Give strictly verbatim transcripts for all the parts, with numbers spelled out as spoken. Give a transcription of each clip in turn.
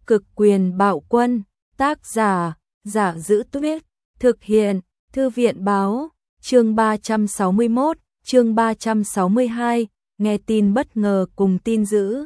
Cực quyền bạo quân, tác giả, Giả Giữ Tuyết, thực hiện, Thư viện báo, chương ba trăm sáu mươi mốt, chương ba trăm sáu mươi hai, nghe tin bất ngờ cùng tin dữ.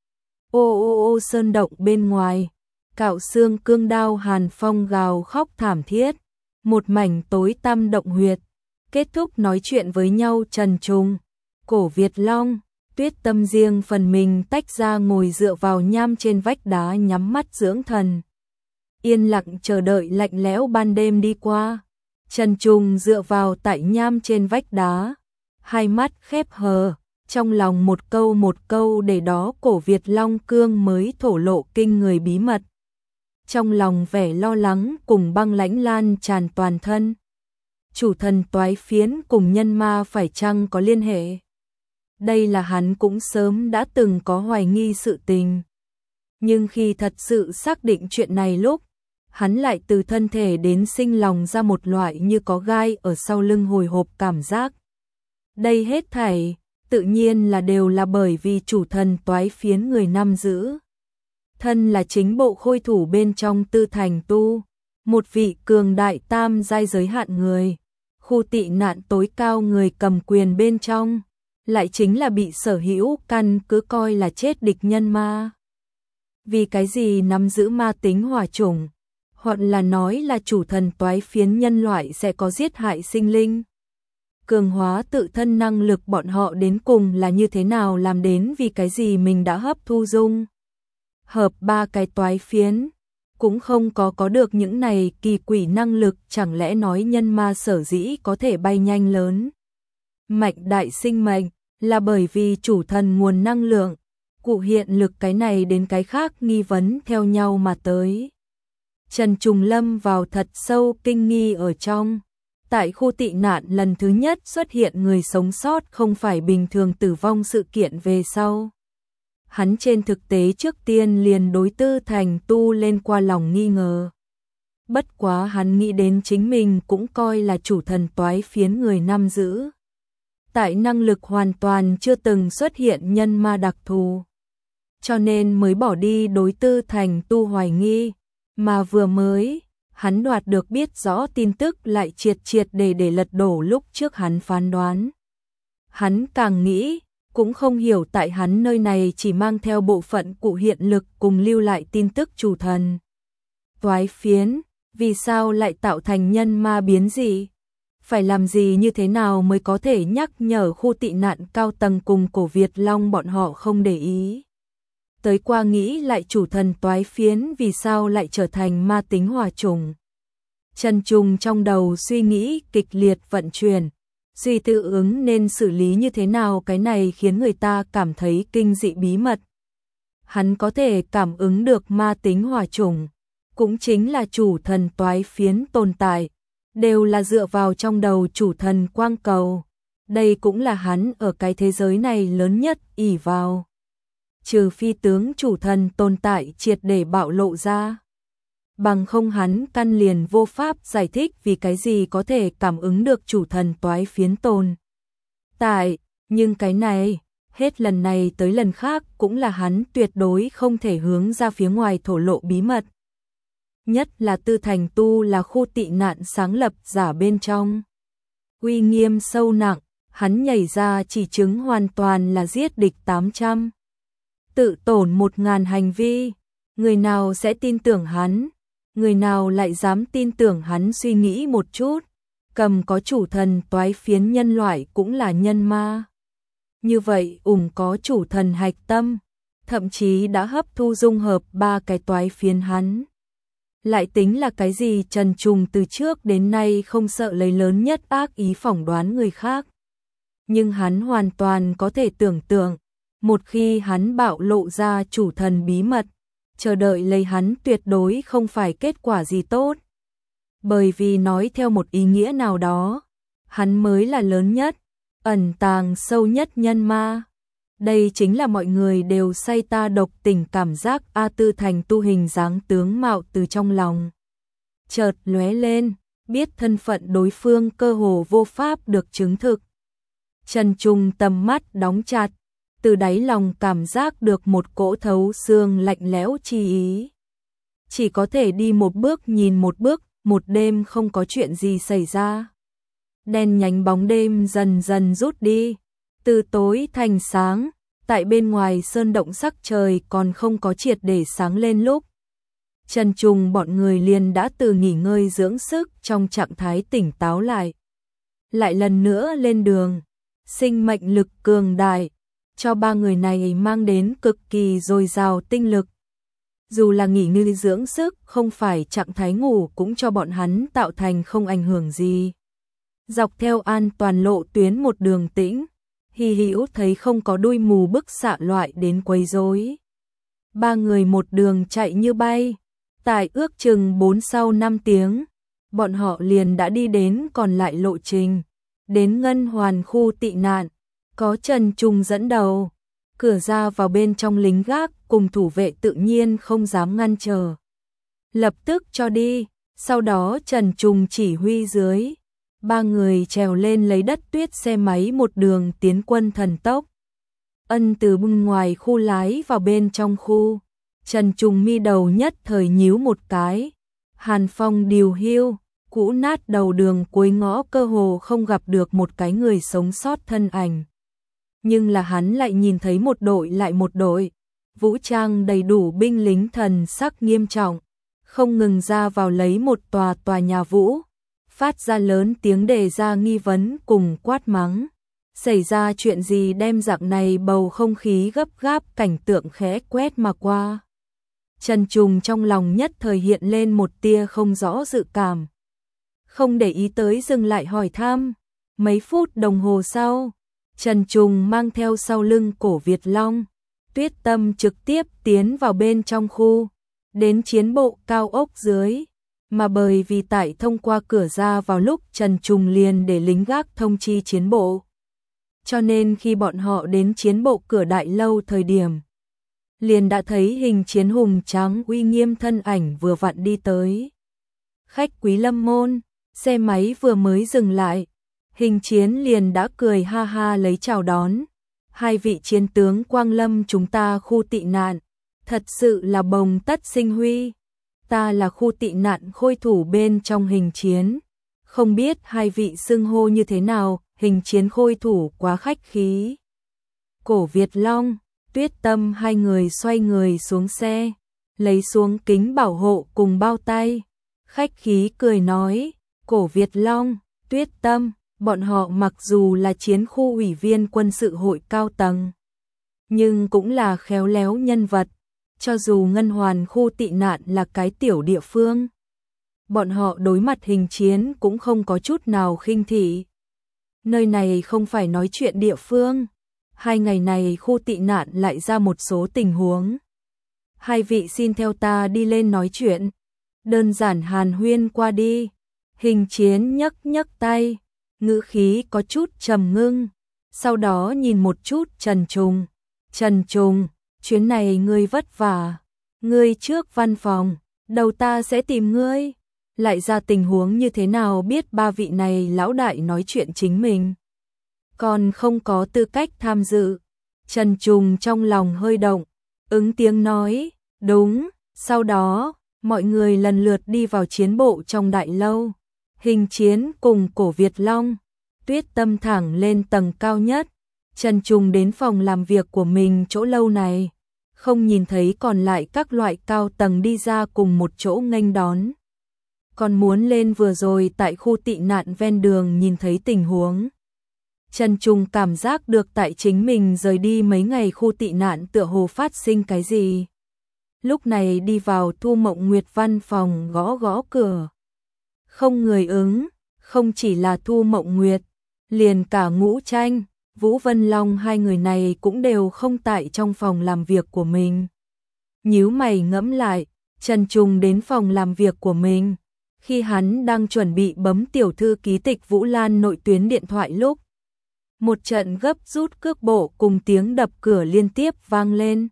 Ô ô ô sơn động bên ngoài, cạo xương cương đao Hàn Phong gào khóc thảm thiết, một mảnh tối tăm động huyệt, kết thúc nói chuyện với nhau trần trùng, Cổ Việt Long. Tuyết Tâm riêng phần mình tách ra ngồi dựa vào nham trên vách đá nhắm mắt dưỡng thần. Yên lặng chờ đợi lạnh lẽo ban đêm đi qua. Trần Trùng dựa vào tại nham trên vách đá, hai mắt khép hờ, trong lòng một câu một câu để đó Cổ Việt Long Cương mới thổ lộ kinh người bí mật. Trong lòng vẻ lo lắng cùng băng lãnh lan tràn toàn thân. Chủ thần toái phiến cùng nhân ma phải chăng có liên hệ? Đây là hắn cũng sớm đã từng có hoài nghi sự tình. Nhưng khi thật sự xác định chuyện này lúc, hắn lại từ thân thể đến sinh lòng ra một loại như có gai ở sau lưng hồi hộp cảm giác. Đây hết thảy, tự nhiên là đều là bởi vì chủ thần toái phiến người năm giữ. Thân là chính bộ khôi thủ bên trong Tư Thành Tu, một vị cường đại tam giai giới hạn người, khu tị nạn tối cao người cầm quyền bên trong. Lại chính là bị sở hữu căn cứ coi là chết địch nhân ma. Vì cái gì nắm giữ ma tính hỏa chủng, hoặc là nói là chủ thần toái phiến nhân loại sẽ có giết hại sinh linh. Cường hóa tự thân năng lực bọn họ đến cùng là như thế nào làm đến, vì cái gì mình đã hấp thu dung hợp ba cái toái phiến, cũng không có có được những này kỳ quỷ năng lực, chẳng lẽ nói nhân ma sở dĩ có thể bay nhanh lớn mạnh đại sinh mệnh, là bởi vì chủ thần nguồn năng lượng, cụ hiện lực cái này đến cái khác nghi vấn theo nhau mà tới. Trần Trùng lâm vào thật sâu kinh nghi ở trong. Tại khu tị nạn lần thứ nhất xuất hiện người sống sót không phải bình thường tử vong sự kiện về sau. Hắn trên thực tế trước tiên liền đối Tư Thành Tu lên qua lòng nghi ngờ. Bất quá hắn nghĩ đến chính mình cũng coi là chủ thần toái phiến người năm giữ. Tại năng lực hoàn toàn chưa từng xuất hiện nhân ma đặc thù, cho nên mới bỏ đi đối Tư Thành Tu hoài nghi, mà vừa mới, hắn đoạt được biết rõ tin tức lại triệt triệt để để lật đổ lúc trước hắn phán đoán. Hắn càng nghĩ, cũng không hiểu tại hắn nơi này chỉ mang theo bộ phận cụ hiện lực cùng lưu lại tin tức chủ thần toái phiến, vì sao lại tạo thành nhân ma biến dị? Phải làm gì như thế nào mới có thể nhắc nhở khu tị nạn cao tầng cùng Cổ Việt Long bọn họ không để ý? Tới qua nghĩ lại chủ thần toái phiến vì sao lại trở thành ma tính hỏa chủng? Trần Trùng trong đầu suy nghĩ kịch liệt vận chuyển, suy tự ứng nên xử lý như thế nào cái này khiến người ta cảm thấy kinh dị bí mật. Hắn có thể cảm ứng được ma tính hỏa chủng, cũng chính là chủ thần toái phiến tồn tại, đều là dựa vào trong đầu chủ thần quang cầu. Đây cũng là hắn ở cái thế giới này lớn nhất ỷ vào. Trừ phi tướng chủ thần tồn tại triệt để bạo lộ ra, bằng không hắn căn liền vô pháp giải thích vì cái gì có thể cảm ứng được chủ thần toái phiến tồn tại. Nhưng cái này, hết lần này tới lần khác cũng là hắn tuyệt đối không thể hướng ra phía ngoài thổ lộ bí mật. Nhất là Tư Thành Tu là khu tị nạn sáng lập giả bên trong. Uy nghiêm sâu nặng, hắn nhảy ra chỉ chứng hoàn toàn là giết địch tám trăm. Tự tổn một ngàn hành vi. Người nào sẽ tin tưởng hắn? Người nào lại dám tin tưởng hắn suy nghĩ một chút? Cầm có chủ thần toái phiến nhân loại cũng là nhân ma. Như vậy ủng có chủ thần hạch tâm, thậm chí đã hấp thu dung hợp ba cái toái phiến hắn. Lại tính là cái gì? Trần Trùng từ trước đến nay không sợ lấy lớn nhất ác ý phỏng đoán người khác. Nhưng hắn hoàn toàn có thể tưởng tượng, một khi hắn bạo lộ ra chủ thần bí mật, chờ đợi lấy hắn tuyệt đối không phải kết quả gì tốt. Bởi vì nói theo một ý nghĩa nào đó, hắn mới là lớn nhất, ẩn tàng sâu nhất nhân ma. Đây chính là mọi người đều say ta độc tình cảm giác. A Tư Thành Tu hình dáng tướng mạo từ trong lòng chợt lóe lên, biết thân phận đối phương cơ hồ vô pháp được chứng thực. Trần Trùng tầm mắt đóng chặt, từ đáy lòng cảm giác được một cỗ thấu xương lạnh lẽo chi ý. chỉ có thể đi một bước nhìn một bước, một đêm không có chuyện gì xảy ra. Đen nhánh bóng đêm dần dần rút đi, từ tối thành sáng, tại bên ngoài sơn động sắc trời còn không có triệt để sáng lên lúc. Trần Trùng bọn người liền đã từ nghỉ ngơi dưỡng sức trong trạng thái tỉnh táo lại. Lại lần nữa lên đường, sinh mệnh lực cường đại, cho ba người này mang đến cực kỳ dồi dào tinh lực. Dù là nghỉ ngơi dưỡng sức, không phải trạng thái ngủ cũng cho bọn hắn tạo thành không ảnh hưởng gì. Dọc theo an toàn lộ tuyến một đường tĩnh, Hy Hữu thấy không có đuôi mù bức xạ loại đến quấy rối. Ba người một đường chạy như bay, tại ước chừng bốn sau năm tiếng, bọn họ liền đã đi đến còn lại lộ trình, đến Ngân Hoàn khu tị nạn, có Trần Trùng dẫn đầu, cửa ra vào bên trong lính gác cùng thủ vệ tự nhiên không dám ngăn trở. Lập tức cho đi, sau đó Trần Trùng chỉ huy dưới, ba người trèo lên lấy đất tuyết xe máy một đường tiến quân thần tốc. Ân từ bên ngoài khu lái vào bên trong khu, Trần Trùng mi đầu nhất thời nhíu một cái, hàn phong điều hưu, cũ nát đầu đường cuối ngõ cơ hồ không gặp được một cái người sống sót thân ảnh. Nhưng là hắn lại nhìn thấy một đội lại một đội, vũ trang đầy đủ binh lính thần sắc nghiêm trọng, không ngừng ra vào lấy một tòa tòa nhà vũ, phát ra lớn tiếng đề ra nghi vấn cùng quát mắng. Xảy ra chuyện gì đem dạng này bầu không khí gấp gáp cảnh tượng khẽ quét mà qua. Trần Trùng trong lòng nhất thời hiện lên một tia không rõ dự cảm. Không để ý tới dừng lại hỏi thăm. Mấy phút đồng hồ sau, Trần Trùng mang theo sau lưng Cổ Việt Long, Tuyết Tâm trực tiếp tiến vào bên trong khu, đến chiến bộ cao ốc dưới. Mà bởi vì tại thông qua cửa ra vào lúc Trần Trùng liền để lính gác thông chi chiến bộ. Cho nên khi bọn họ đến chiến bộ cửa đại lâu thời điểm, liền đã thấy hình chiến hùng trắng uy nghiêm thân ảnh vừa vặn đi tới. Khách quý Lâm môn, xe máy vừa mới dừng lại, hình chiến liền đã cười ha ha lấy chào đón. Hai vị chiến tướng Quang Lâm chúng ta khu tị nạn, thật sự là bồng tất sinh huy. Ta là khu tị nạn khôi thủ bên trong hình chiến. Không biết hai vị xưng hô như thế nào, hình chiến khôi thủ quá khách khí. Cổ Việt Long, Tuyết Tâm hai người xoay người xuống xe, lấy xuống kính bảo hộ cùng bao tay. Khách khí cười nói, Cổ Việt Long, Tuyết Tâm, bọn họ mặc dù là chiến khu ủy viên quân sự hội cao tầng, nhưng cũng là khéo léo nhân vật. Cho dù Ngân Hoàn khu tị nạn là cái tiểu địa phương, bọn họ đối mặt hình chiến cũng không có chút nào khinh thị. Nơi này không phải nói chuyện địa phương. Hai ngày này khu tị nạn lại ra một số tình huống. Hai vị xin theo ta đi lên nói chuyện. Đơn giản hàn huyên qua đi. Hình chiến nhấc nhấc tay, ngữ khí có chút trầm ngưng. Sau đó nhìn một chút Trần Trùng. Trần Trùng, chuyến này ngươi vất vả. Ngươi trước văn phòng, đầu ta sẽ tìm ngươi. Lại ra tình huống như thế nào biết ba vị này lão đại nói chuyện chính mình. Còn không có tư cách tham dự. Trần Trùng trong lòng hơi động, ứng tiếng nói, đúng. Sau đó, mọi người lần lượt đi vào chiến bộ trong đại lâu. Hình chiến cùng Cổ Việt Long, Tuyết Tâm thẳng lên tầng cao nhất. Trần Trùng đến phòng làm việc của mình chỗ lâu này, không nhìn thấy còn lại các loại cao tầng đi ra cùng một chỗ nghênh đón. Còn muốn lên vừa rồi tại khu tị nạn ven đường nhìn thấy tình huống. Trần Trùng cảm giác được tại chính mình rời đi mấy ngày khu tị nạn tựa hồ phát sinh cái gì. Lúc này đi vào Thu Mộng Nguyệt văn phòng gõ gõ cửa. Không người ứng, không chỉ là Thu Mộng Nguyệt, liền cả Ngũ Tranh, Vũ Vân Long hai người này cũng đều không tại trong phòng làm việc của mình. Nhíu mày ngẫm lại, Trần Trùng đến phòng làm việc của mình. Khi hắn đang chuẩn bị bấm tiểu thư ký tịch Vũ Lan nội tuyến điện thoại lúc, một trận gấp rút cước bộ cùng tiếng đập cửa liên tiếp vang lên.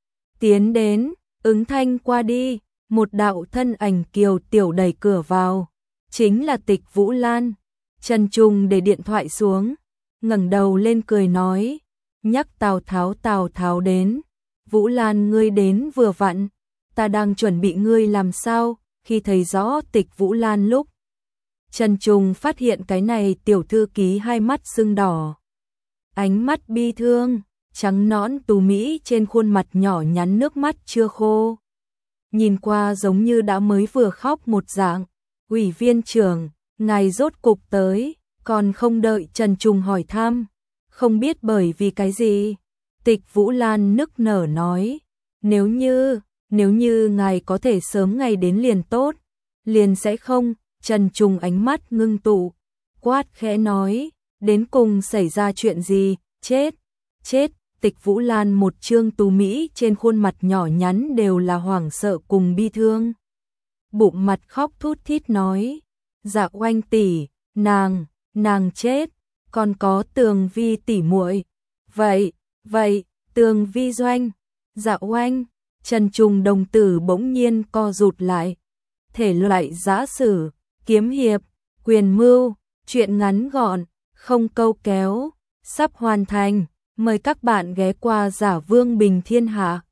Tiến đến, ứng thanh qua đi, một đạo thân ảnh kiều tiểu đẩy cửa vào, chính là tịch Vũ Lan. Trần Trùng để điện thoại xuống, ngẩng đầu lên cười nói, nhắc Tào Tháo Tào Tháo đến, Vũ Lan ngươi đến vừa vặn, ta đang chuẩn bị ngươi làm sao, khi thấy rõ Tịch Vũ Lan lúc. Trần Trùng phát hiện cái này tiểu thư ký hai mắt sưng đỏ. Ánh mắt bi thương, trắng nõn tú mỹ trên khuôn mặt nhỏ nhắn nước mắt chưa khô. Nhìn qua giống như đã mới vừa khóc một dạng. Ủy viên trưởng, ngài rốt cục tới, còn không đợi Trần Trùng hỏi thăm. Không biết bởi vì cái gì? Tịch Vũ Lan nức nở nói, nếu như, nếu như ngài có thể sớm ngày đến liền tốt, liền sẽ không. Trần Trùng ánh mắt ngưng tụ, quát khẽ nói, đến cùng xảy ra chuyện gì, chết, chết. Tịch Vũ Lan một trương tú mỹ trên khuôn mặt nhỏ nhắn đều là hoảng sợ cùng bi thương. Bụng mặt khóc thút thít nói, Dạ Oanh tỷ, nàng, nàng chết, còn có Tường Vi tỷ muội. Vậy, vậy, Tường Vi doanh, Dạ Oanh. Trần Trùng đồng tử bỗng nhiên co rụt lại. Thể loại giã sử, kiếm hiệp, quyền mưu, truyện ngắn gọn, không câu kéo, sắp hoàn thành. Mời các bạn ghé qua Giả Vương Bình Thiên Hạ.